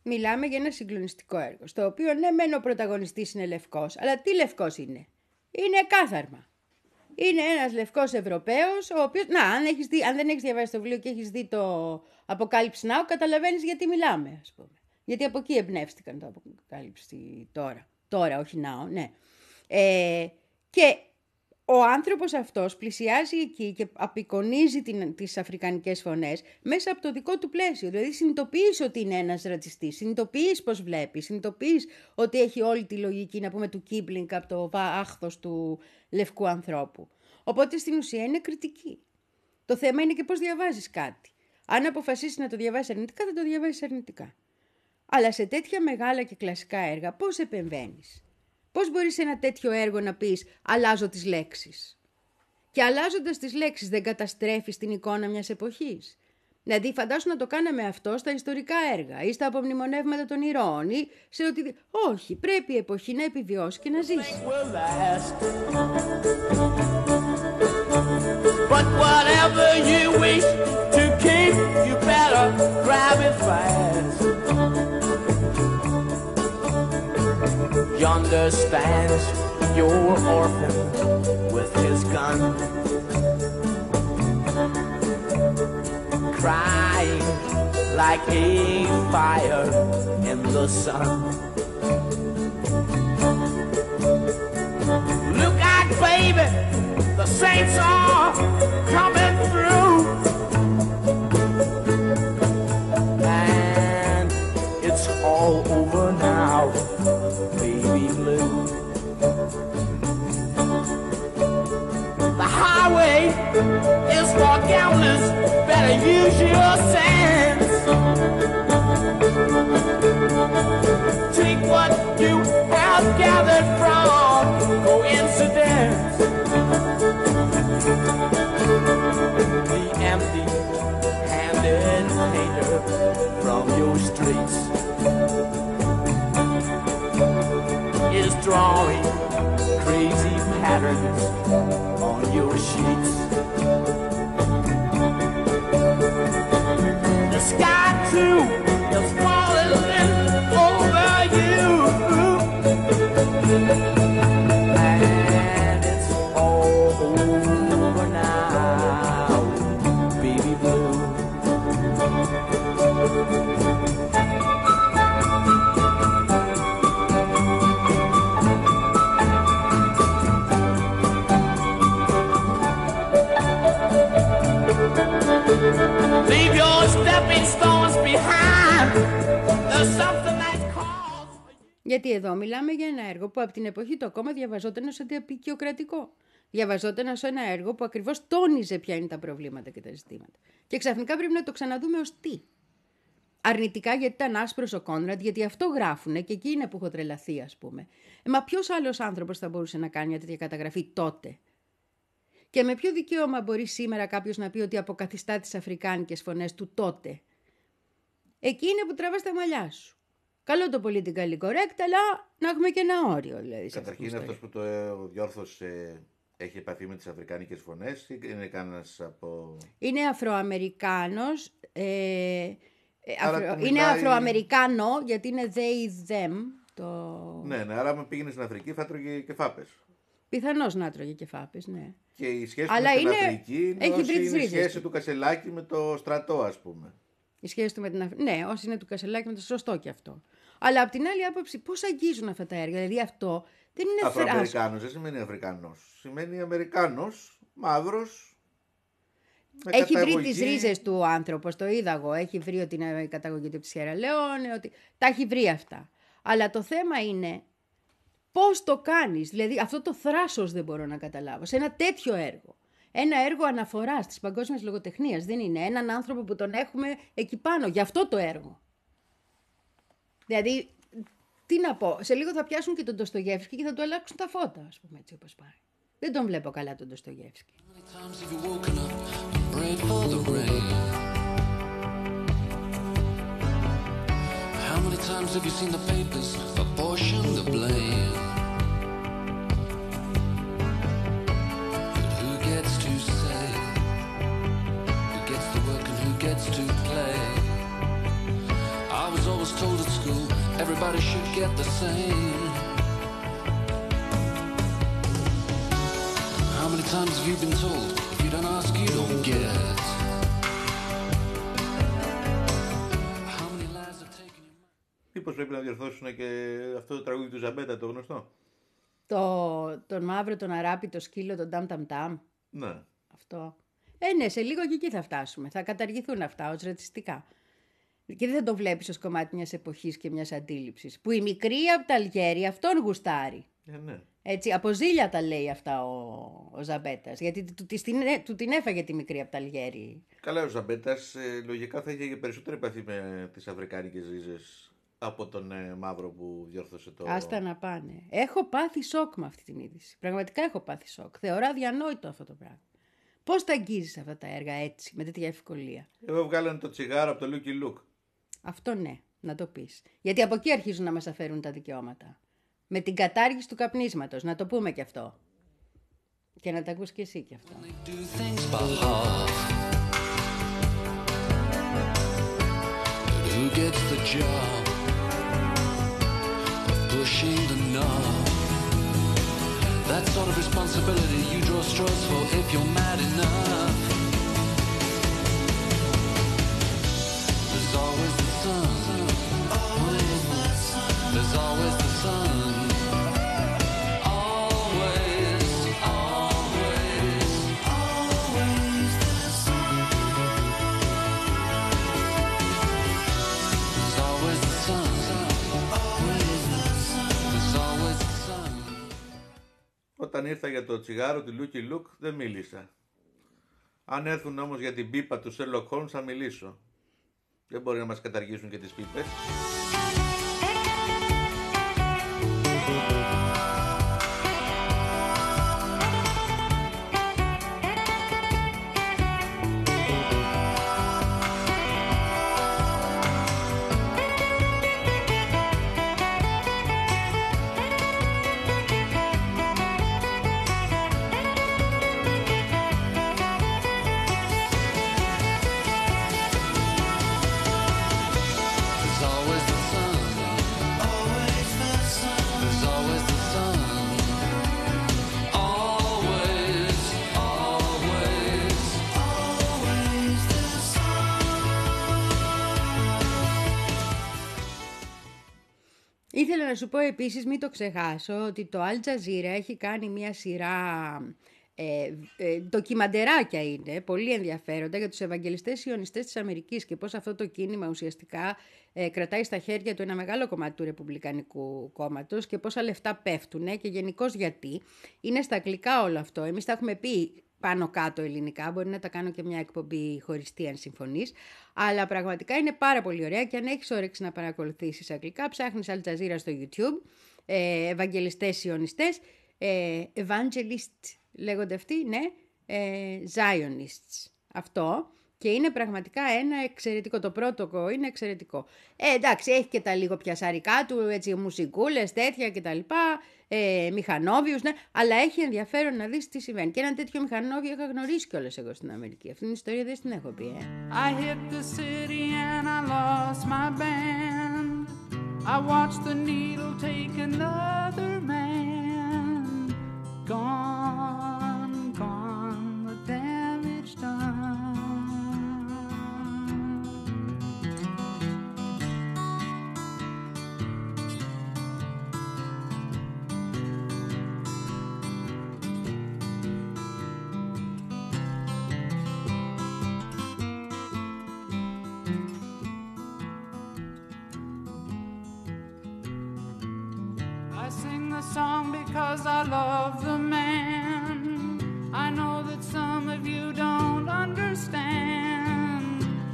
Μιλάμε για ένα συγκλονιστικό έργο, στο οποίο ναι μεν ο πρωταγωνιστής είναι λευκός, αλλά τι λευκός είναι? Είναι κάθαρμα. Είναι ένας λευκός Ευρωπαίος, ο οποίος, να, αν, έχεις δει, αν δεν έχεις διαβάσει το βιβλίο και έχεις δει το Apocalypse Now, καταλαβαίνεις γιατί μιλάμε, ας πούμε. Γιατί από εκεί εμπνεύστηκαν το Apocalypse τώρα. Τώρα, όχι now, ναι. Ε, και ο άνθρωπος αυτός πλησιάζει εκεί και απεικονίζει την, τις αφρικανικές φωνές μέσα από το δικό του πλαίσιο. Δηλαδή συνειδητοποιείς ότι είναι ένας ρατσιστής, συνειδητοποιείς πώς βλέπει, συνειδητοποιείς ότι έχει όλη τη λογική, να πούμε, του Κίμπλινγκ από το άχθος του λευκού ανθρώπου. Οπότε στην ουσία είναι κριτική. Το θέμα είναι και πώς διαβάζεις κάτι. Αν αποφασίσεις να το διαβάσεις αρνητικά, θα το διαβάσεις αρνητικά. Αλλά σε τέτοια μεγάλα και κλασικά έργα πώς επεμβαίνεις? Πώς μπορείς σε ένα τέτοιο έργο να πεις αλλάζω τις λέξεις? Και αλλάζοντας τις λέξεις δεν καταστρέφεις την εικόνα μιας εποχής? Δηλαδή φαντάσου να το κάναμε αυτό στα ιστορικά έργα ή στα απομνημονεύματα των ηρώων ή σε οτι... Όχι, πρέπει η εποχή να επιβιώσει και να ζήσει. But whatever you wish to keep, you better grab it fast. Yonder stands your orphan with his gun, crying like a fire in the sun. Look out, baby, the saints are coming through, and it's all over now, baby blue. The highway is for gamblers, better use your sense. Take what you have gathered from coincidence. The empty-handed painter from your streets is drawing crazy patterns on your sheets. The sky too is falling over you, and it's all over now, baby blue. Leave your stepping stones behind. There's something that calls. Γιατί εδώ μιλάμε για ένα έργο που από την εποχή το ακόμα διαβαζόταν ως αντιαπικιοκρατικό. Διαβαζόταν ως ένα έργο που ακριβώς τόνιζε ποια είναι τα προβλήματα και τα ζητήματα. Και ξαφνικά πρέπει να το ξαναδούμε ως τι. Αρνητικά γιατί ήταν άσπρος ο Κόνραντ, γιατί αυτό γράφουνε και εκεί είναι που έχω τρελαθεί, ας πούμε. Ε, μα ποιος άλλος άνθρωπος θα μπορούσε να κάνει μια τέτοια καταγραφή τότε? Και με ποιο δικαίωμα μπορεί σήμερα κάποιος να πει ότι αποκαθιστά τις αφρικάνικες φωνές του τότε? Εκεί είναι που τραβάς τα μαλλιά σου. Καλό το politically correct, αλλά να έχουμε και ένα όριο. Δηλαδή, καταρχήν αυτός που το διόρθωσε έχει επαφή με τις αφρικάνικες φωνές ή είναι κανένας από... Είναι Αφροαμερικάνος, ε, αφρο... μιλάει... είναι Αφροαμερικάνο γιατί είναι they, them. Το... Ναι, ναι, άρα αν πήγαινε στην Αφρική θα τρώγε και φάπες. Πιθανώς να τρώγε και φάπες, ναι. Και η σχέση αλλά με την είναι... Αφρική είναι έχει όσοι είναι η σχέση του. του Κασελάκη με το στρατό, ας πούμε. Η σχέση του με την Αφρική. Ναι, όσοι είναι του Κασελάκη με το σωστό και αυτό. Αλλά από την άλλη άποψη, πώς αγγίζουν αυτά τα έργα? Δηλαδή αυτό δεν είναι θράσος. Αφροαμερικάνος δεν σημαίνει Αφρικανός. Σημαίνει Αμερικάνος, μαύρος. Έχει καταγωγή... βρει τις ρίζες του άνθρωπος, το είδα εγώ. Έχει βρει ότι είναι η καταγωγή του από τη Σιέρα Λεόνε, ότι τα έχει βρει αυτά. Αλλά το θέμα είναι πώς το κάνεις. Δηλαδή αυτό το θράσος δεν μπορώ να καταλάβω. Σε ένα τέτοιο έργο. Ένα έργο αναφοράς της παγκόσμιας λογοτεχνίας. Δεν είναι έναν άνθρωπο που τον έχουμε εκεί πάνω για αυτό το έργο. Δηλαδή, τι να πω, σε λίγο θα πιάσουν και τον Ντοστογεύσκι και θα του αλλάξουν τα φώτα, ας πούμε, έτσι όπως πάει. Δεν τον βλέπω καλά τον Ντοστογεύσκι. How many times have you seen the papers apportion the blame? But who gets to say? Who gets to work and who gets to play? I was always told it's everybody should get the same. How many times have you been told, if you don't ask, you don't get? How many lies have taken your mind? Μήπως πρέπει να διορθώσουν και αυτό το τραγούδι του Ζαμπέτα, το γνωστό. Το, τον μαύρο, τον αράπη, το σκύλο, τον ταμ ταμ ταμ. Ναι. Αυτό. Ε, ναι, σε λίγο και εκεί θα φτάσουμε. Θα καταργηθούν αυτά ως ρατσιστικά. Και δεν θα το βλέπεις ως κομμάτι μιας εποχής και μιας αντίληψης. Που η μικρή από τα Αλγέρι αυτόν γουστάρει. Ε, ναι. Έτσι, από ζήλια τα λέει αυτά ο, ο Ζαμπέτας. Γιατί του, του, την, του την έφαγε τη μικρή από τα Αλγέρι. Καλά, ο Ζαμπέτας ε, λογικά θα είχε περισσότερη επαφή με τις αφρικάνικες ρίζες από τον ε, μαύρο που διόρθωσε το... Άστα να πάνε. Έχω πάθει σοκ με αυτή την είδηση. Πραγματικά έχω πάθει σοκ. Θεωρώ αδιανόητο αυτό το πράγμα. Πώς τα αγγίζεις αυτά τα έργα έτσι, με τέτοια ευκολία? Εγώ βγάλανε το τσιγάρο από το Lucky Luke. Αυτό ναι, να το πεις. Γιατί από εκεί αρχίζουν να μας αφαίρουν τα δικαιώματα. Με την κατάργηση του καπνίσματος, να το πούμε κι αυτό. Και να τα ακούς κι εσύ κι αυτό. That sort of responsibility you draw straws for if you're mad enough. There's always the sun. Always the sun. There's always the sun. Always, always, always the sun. There's always the sun. Always the sun. There's always the sun. Όταν ήρθα για το τσιγάρο του Lucky Luke δεν μίλησα. Αν έρθουν όμως για την πίπα του Sherlock Holmes θα μιλήσω. Δεν μπορεί να μας καταργήσουν και τις πίπες. Ήθελα να σου πω επίσης, μην το ξεχάσω, ότι το Al Jazeera έχει κάνει μια σειρά ε, ε, ντοκιμαντεράκια είναι, πολύ ενδιαφέροντα για τους Ευαγγελιστές Ιωνιστές της Αμερικής και πώς αυτό το κίνημα ουσιαστικά ε, κρατάει στα χέρια του ένα μεγάλο κομμάτι του Ρεπουμπλικανικού κόμματος και πόσα λεφτά πέφτουνε και γενικώς γιατί. Είναι στα αγγλικά όλο αυτό. Εμείς τα έχουμε πει πάνω κάτω ελληνικά, μπορεί να τα κάνω και μια εκπομπή χωριστή αν συμφωνείς, αλλά πραγματικά είναι πάρα πολύ ωραία και αν έχεις όρεξη να παρακολουθήσεις αγγλικά, ψάχνεις Al Jazeera στο YouTube, ε, Ευαγγελιστές Ιωνιστές, ε, Evangelists λέγονται αυτοί, ναι, ε, Zionists, αυτό. Και είναι πραγματικά ένα εξαιρετικό, το πρώτο είναι εξαιρετικό. Ε, εντάξει, έχει και τα λίγο πιασαρικά του, έτσι, μουσικούλες, τέτοια κτλ. Ε, μηχανόβιους, ναι, αλλά έχει ενδιαφέρον να δεις τι συμβαίνει. Και ένα τέτοιο μηχανόβιο είχα γνωρίσει κιόλας εγώ στην Αμερική. Αυτή την ιστορία δεν την έχω πει, ε. I hit the city and I lost my band. I watched the needle take another man. Gone, gone, the damage done. I sing the song because I love the man. I know that some of you don't understand.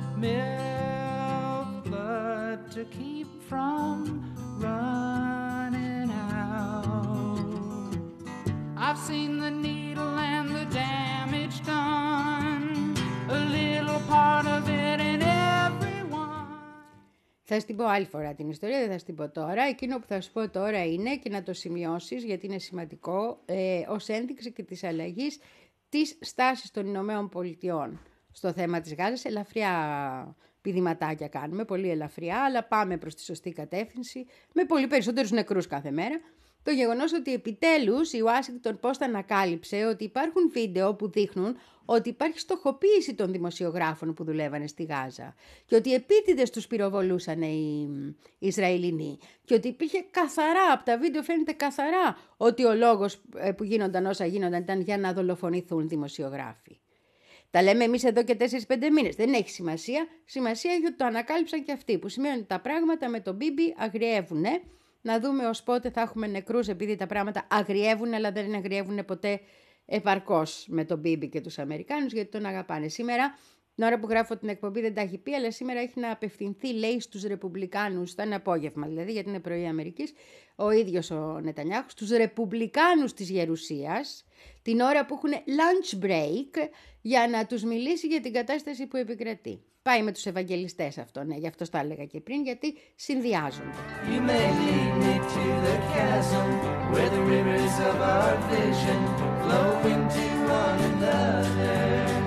Milk blood to keep from running out. I've seen the needle and the damage done. A little part of it in everyone. Θα σου την πω άλλη φορά την ιστορία, δεν θα σου την πω τώρα. Εκείνο που θα σου πω τώρα είναι, και να το σημειώσεις γιατί είναι σημαντικό, ε, ως ένδειξη και της αλλαγής της στάσης των Ηνωμένων Πολιτειών στο θέμα της Γάζας, ελαφριά πηδηματάκια κάνουμε, πολύ ελαφριά, αλλά πάμε προς τη σωστή κατεύθυνση, με πολύ περισσότερους νεκρούς κάθε μέρα. Το γεγονός ότι επιτέλους η Washington Post ανακάλυψε ότι υπάρχουν βίντεο που δείχνουν ότι υπάρχει στοχοποίηση των δημοσιογράφων που δουλεύανε στη Γάζα και ότι επίτηδες τους πυροβολούσαν οι Ισραηλινοί και ότι υπήρχε καθαρά, από τα βίντεο φαίνεται καθαρά ότι ο λόγος που γίνονταν όσα γίνονταν ήταν για να δολοφονηθούν δημοσιογράφοι. Τα λέμε εμείς εδώ και τέσσερις πέντε μήνες. Δεν έχει σημασία. Σημασία έχει ότι το ανακάλυψαν και αυτοί, που σημαίνει ότι τα πράγματα με τον Μπίμπι αγριεύουνε. Να δούμε ως πότε θα έχουμε νεκρούς, επειδή τα πράγματα αγριεύουν, αλλά δεν αγριεύουν ποτέ επαρκώς με τον Μπίμπι και τους Αμερικάνους, γιατί τον αγαπάνε. Σήμερα, την ώρα που γράφω την εκπομπή δεν τα έχει πει, αλλά σήμερα έχει να απευθυνθεί, λέει, στους Ρεπουμπλικάνους, ήταν απόγευμα δηλαδή, γιατί είναι πρωί Αμερικής, ο ίδιος ο Νετανιάχου, στους Ρεπουμπλικάνους της Γερουσίας, την ώρα που έχουν lunch break, για να τους μιλήσει για την κατάσταση που επικρατεί. Πάει με τους Ευαγγελιστές αυτό, ναι, γι' αυτό το έλεγα και πριν, γιατί συνδυάζονται. You may lead me to the chasm where the rivers of our vision flow into one another.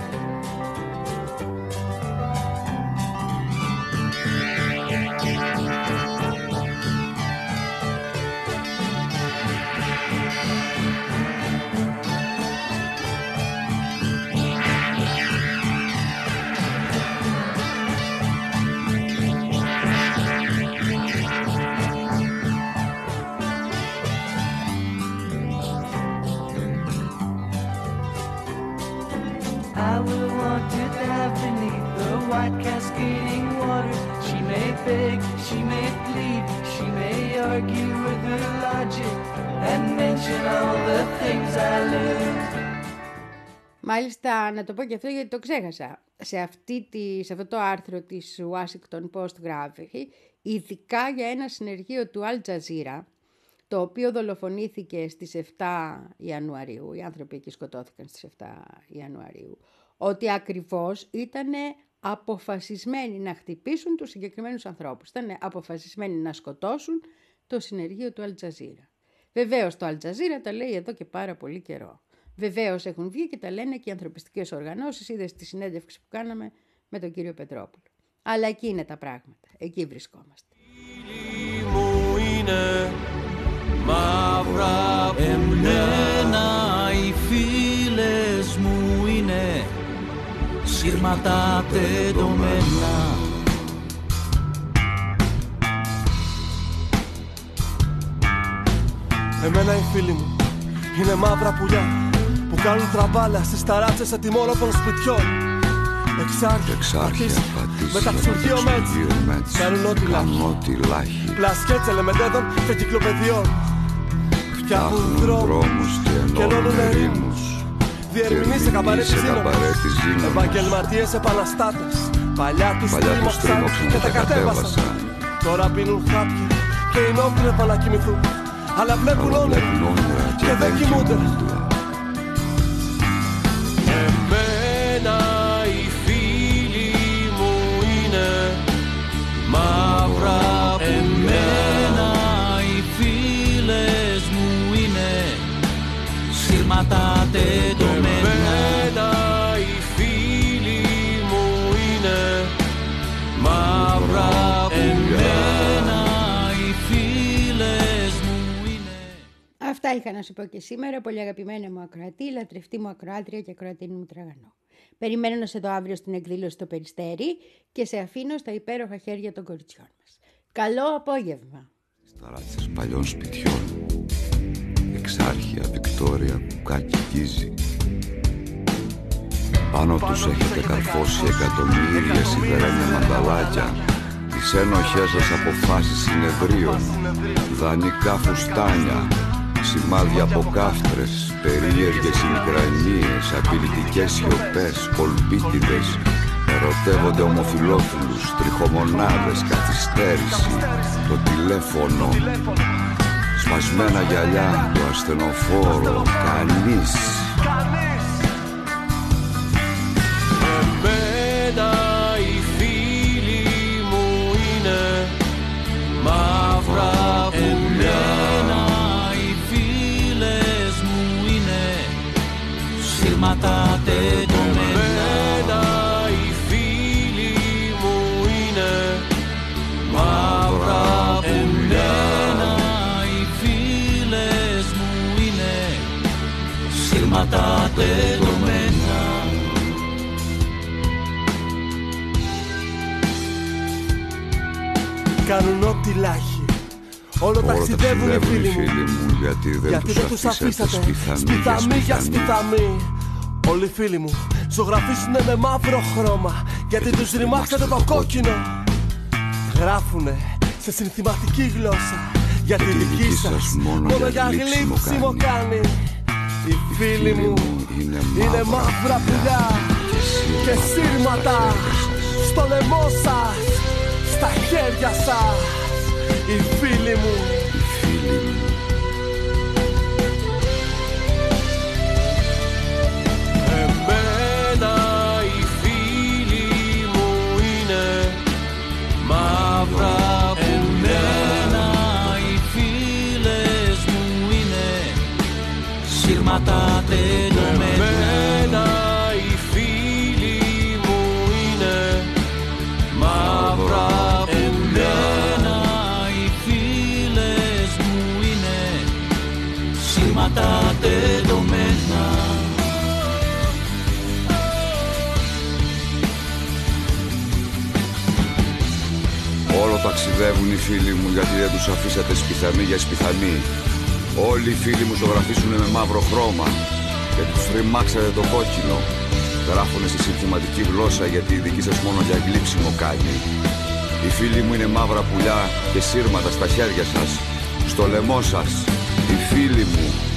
I will want to dive beneath the white cascading waters. She may beg, she may plead, she may argue with her logic and mention all the things I lose. Μάλιστα, να το πω και αυτό γιατί το ξέχασα. Σε, αυτή τη, σε αυτό το άρθρο της Washington Post γράφει ειδικά για ένα συνεργείο του Al Jazeera, το οποίο δολοφονήθηκε στις επτά Ιανουαρίου, οι άνθρωποι εκεί σκοτώθηκαν στις επτά Ιανουαρίου, ότι ακριβώς ήταν αποφασισμένοι να χτυπήσουν τους συγκεκριμένους ανθρώπους. Ήταν αποφασισμένοι να σκοτώσουν το συνεργείο του Al Jazeera. Βεβαίως το Al Jazeera τα λέει εδώ και πάρα πολύ καιρό. Βεβαίως έχουν βγει και τα λένε και οι ανθρωπιστικές οργανώσεις, είδες στη συνέντευξη που κάναμε με τον κύριο Πετρόπουλο. Αλλά εκεί είναι τα πράγματα, εκεί βρισκόμαστε. Μαύρα εμένα οι φίλες μου είναι σύρματα τεντωμένα. Εμένα οι φίλοι μου είναι μαύρα πουλιά που κάνουν τραμπάλα στις ταράτσες ετοιμόλογων σπιτιών. Εξάρχεια, πατήσει, μεταξουργείωμεντσι, κάνουν ό,τι λάχει, πλασκέτς ελεμεντέδων και κυκλοπαιδιών. Φτιάχνουν δρόμους και ενώνουν ερήμους, διερμηνείς σε καμπαρέτη ζήνωνα, επαγγελματίες επαναστάτες, παλιά τους τρίμωξαν και τα κατέβασαν. Τώρα πίνουν χάπια και είναι όπλευα να κοιμηθούν, αλλά βλέπουν όνειρα και δεν κοιμούνται. Εμένα οι φίλοι μου είναι μαύρα. Εμένα οι φίλες μου είναι σύρματα τεντωμένα. Εμένα οι φίλοι μου είναι μαύρα. Εμένα οι φίλες μου είναι. Αυτά είχα να σου πω και σήμερα, πολύ αγαπημένα μου ακροατή, λατρευτή μου ακροάτρια και ακροατίνη μου τραγανό. Περιμένω να σε δω αύριο στην εκδήλωση στο Περιστέρι και σε αφήνω στα υπέροχα χέρια των κοριτσιών μας. Καλό απόγευμα. Ταράτσες παλιών σπιτιών, Εξάρχεια, Βικτόρια, Κουκάκι, Κίζη. Πάνω τους έχετε καρφώσει εκατομμύρια σιδερένια μανταλάκια, τις ένοχές σας αποφάσεις συνεδρίων, δανεικά φουστάνια, σημάδια από κάφτρες, περίεργες ημικρανίες, απειλητικές σιωπές, κολπίτιδες, ερωτεύονται ομοφυλόφιλους, τριχομονάδες, καθυστέρηση, το τηλέφωνο, σπασμένα γυαλιά, το ασθενοφόρο, κανείς. Εμένα οι φίλοι μου είναι μαύρα. Εμένα οι φίλες μου είναι σύρματα τεντωμένα. Εμένα οι φίλοι μου τεντωμένα. Κάνουν ό,τι λάχει, όλο ταξιδεύουν οι φίλοι μου, μου, γιατί δεν γιατί τους, δεν τους αφήσατε αφήσατε σπιθαμί για σπιθαμί. Όλοι οι φίλοι μου ζωγραφίσουνε με μαύρο χρώμα, γιατί τους ρημάξατε το κόκκινο. Γράφουνε σε συνθηματική γλώσσα, γιατί η δική σας μόνο για γλύψιμο κάνει. Οι φίλοι μου είναι μαύρα πουλιά και σύρματα στο λαιμό σας, στα χέρια σας. Οι φίλοι μου, οι φίλοι μου. Εμένα οι φίλοι μου είναι μαύρα πουλιά. Εμένα οι φίλες μου είναι σύρματα τεντωμένα. Εμένα οι φίλοι μου είναι μαύρα πουλιά. Εμένα οι φίλες μου είναι σύρματα τεντωμένα. Όλο ταξιδεύουν οι φίλοι μου, γιατί δεν τους αφήσατε σπιθαμί για σπιθαμί. Όλοι οι φίλοι μου ζωγραφίσουνε με μαύρο χρώμα, γιατί τους ρημάξατε το κόκκινο. Γράφουνε στη συνθηματική γλώσσα, γιατί η δική σας μόνο για γλύψιμο κάνει. Οι φίλοι μου είναι μαύρα πουλιά και σύρματα στα χέρια σας, στο λαιμό σας. Οι φίλοι μου